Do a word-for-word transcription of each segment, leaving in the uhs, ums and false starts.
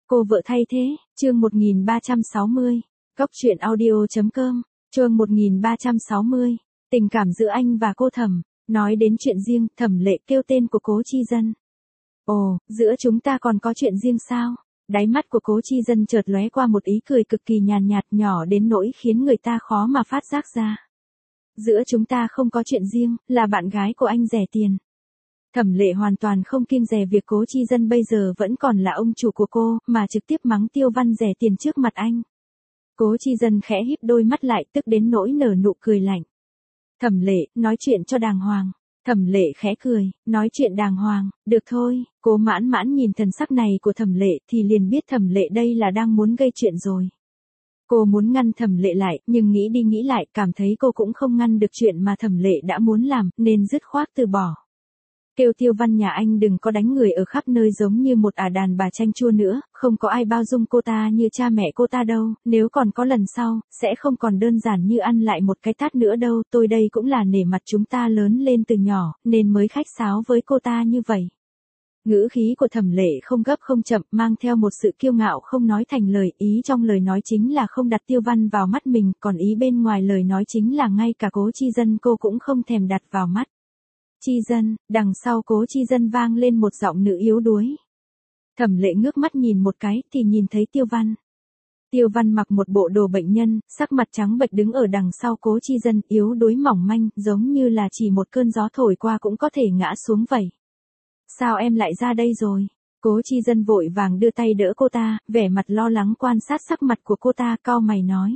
Cô vợ thay thế, chương một nghìn ba trăm sáu mươi. Cóc truyện audio chấm com, chương một nghìn ba trăm sáu mươi. Tình cảm giữa anh và cô Thẩm. Nói đến chuyện riêng, Thẩm Lệ kêu tên của Cố Chi Dân. Ồ, giữa chúng ta còn có chuyện riêng sao? Đáy mắt của Cố Chi Dân chợt lóe qua một ý cười cực kỳ nhàn nhạt, nhỏ đến nỗi khiến người ta khó mà phát giác ra. Giữa chúng ta không có chuyện riêng, là bạn gái của anh rẻ tiền. Thẩm Lệ hoàn toàn không kiêng dè việc Cố Chi Dân bây giờ vẫn còn là ông chủ của cô, mà trực tiếp mắng Tiêu Văn rẻ tiền trước mặt anh. Cố Chi Dân khẽ híp đôi mắt lại, tức đến nỗi nở nụ cười lạnh. Thẩm Lệ, nói chuyện cho đàng hoàng. Thẩm Lệ khẽ cười, nói chuyện đàng hoàng, được thôi. Cố Mãn Mãn nhìn thần sắc này của Thẩm Lệ thì liền biết Thẩm Lệ đây là đang muốn gây chuyện rồi. Cô muốn ngăn Thẩm Lệ lại, nhưng nghĩ đi nghĩ lại, cảm thấy cô cũng không ngăn được chuyện mà Thẩm Lệ đã muốn làm, nên dứt khoát từ bỏ. Kêu Tiêu Văn nhà anh đừng có đánh người ở khắp nơi giống như một ả đàn bà chanh chua nữa, không có ai bao dung cô ta như cha mẹ cô ta đâu, nếu còn có lần sau, sẽ không còn đơn giản như ăn lại một cái tát nữa đâu, tôi đây cũng là nể mặt chúng ta lớn lên từ nhỏ, nên mới khách sáo với cô ta như vậy. Ngữ khí của Thẩm Lệ không gấp không chậm, mang theo một sự kiêu ngạo không nói thành lời, ý trong lời nói chính là không đặt Tiêu Văn vào mắt mình, còn ý bên ngoài lời nói chính là ngay cả Cố Chi Dân cô cũng không thèm đặt vào mắt. Chi Dân, đằng sau Cố Chi Dân vang lên một giọng nữ yếu đuối. Thẩm Lệ ngước mắt nhìn một cái thì nhìn thấy Tiêu Văn. Tiêu Văn mặc một bộ đồ bệnh nhân, sắc mặt trắng bệch đứng ở đằng sau Cố Chi Dân, yếu đuối mỏng manh, giống như là chỉ một cơn gió thổi qua cũng có thể ngã xuống vậy. Sao em lại ra đây rồi? Cố Chi Dân vội vàng đưa tay đỡ cô ta, vẻ mặt lo lắng quan sát sắc mặt của cô ta, cau mày nói.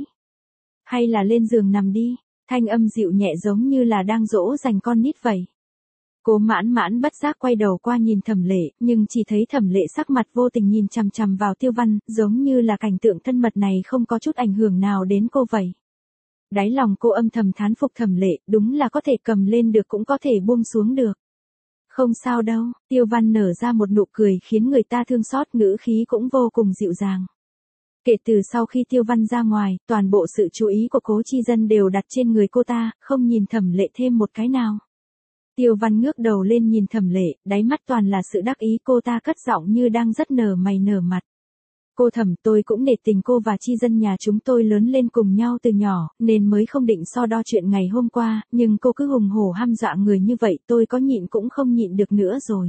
Hay là lên giường nằm đi, thanh âm dịu nhẹ giống như là đang dỗ dành con nít vậy. Cố Mãn Mãn bất giác quay đầu qua nhìn Thẩm Lệ, nhưng chỉ thấy Thẩm Lệ sắc mặt vô tình nhìn chằm chằm vào Tiêu Văn, giống như là cảnh tượng thân mật này không có chút ảnh hưởng nào đến cô vậy. Đáy lòng cô âm thầm thán phục Thẩm Lệ, đúng là có thể cầm lên được cũng có thể buông xuống được. Không sao đâu, Tiêu Văn nở ra một nụ cười khiến người ta thương xót, ngữ khí cũng vô cùng dịu dàng. Kể từ sau khi Tiêu Văn ra ngoài, toàn bộ sự chú ý của Cố Chi Dân đều đặt trên người cô ta, không nhìn Thẩm Lệ thêm một cái nào. Tiêu Văn ngước đầu lên nhìn Thẩm Lệ, đáy mắt toàn là sự đắc ý, cô ta cất giọng như đang rất nở mày nở mặt. Cô Thẩm, tôi cũng nể tình cô và Chi Dân nhà chúng tôi lớn lên cùng nhau từ nhỏ, nên mới không định so đo chuyện ngày hôm qua, nhưng cô cứ hùng hổ hăm dọa người như vậy, tôi có nhịn cũng không nhịn được nữa rồi.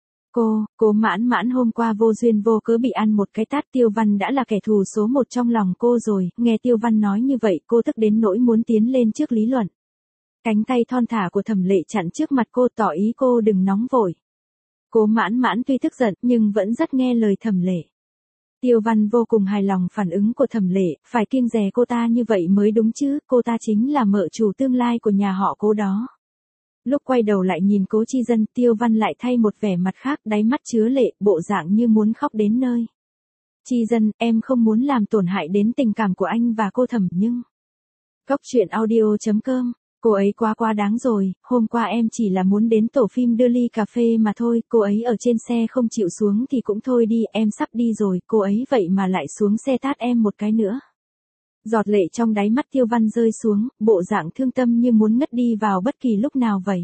Cô, Cố Mãn Mãn hôm qua vô duyên vô cớ bị ăn một cái tát, Tiêu Văn đã là kẻ thù số một trong lòng cô rồi, nghe Tiêu Văn nói như vậy cô tức đến nỗi muốn tiến lên trước lý luận. Cánh tay thon thả của Thẩm Lệ chặn trước mặt cô, tỏ ý cô đừng nóng vội. Cố Mãn Mãn tuy tức giận nhưng vẫn rất nghe lời Thẩm Lệ. Tiêu Văn vô cùng hài lòng phản ứng của Thẩm Lệ, phải kiêng dè cô ta như vậy mới đúng chứ, cô ta chính là mợ chủ tương lai của nhà họ Cố đó. Lúc quay đầu lại nhìn Cố Chi Dân, Tiêu Văn lại thay một vẻ mặt khác, đáy mắt chứa lệ, bộ dạng như muốn khóc đến nơi. Chi Dân, em không muốn làm tổn hại đến tình cảm của anh và cô Thẩm nhưng... Cóc truyện audio chấm com. Cô ấy quá quá đáng rồi, hôm qua em chỉ là muốn đến tổ phim đưa ly cà phê mà thôi, cô ấy ở trên xe không chịu xuống thì cũng thôi đi, em sắp đi rồi, cô ấy vậy mà lại xuống xe tát em một cái nữa. Giọt lệ trong đáy mắt Tiêu Văn rơi xuống, bộ dạng thương tâm như muốn ngất đi vào bất kỳ lúc nào vậy.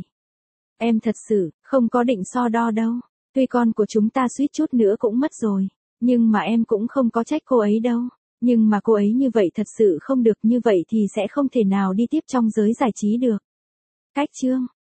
Em thật sự, không có định so đo đâu, tuy con của chúng ta suýt chút nữa cũng mất rồi, nhưng mà em cũng không có trách cô ấy đâu. Nhưng mà cô ấy như vậy thật sự không được, như vậy thì sẽ không thể nào đi tiếp trong giới giải trí được. Cách chương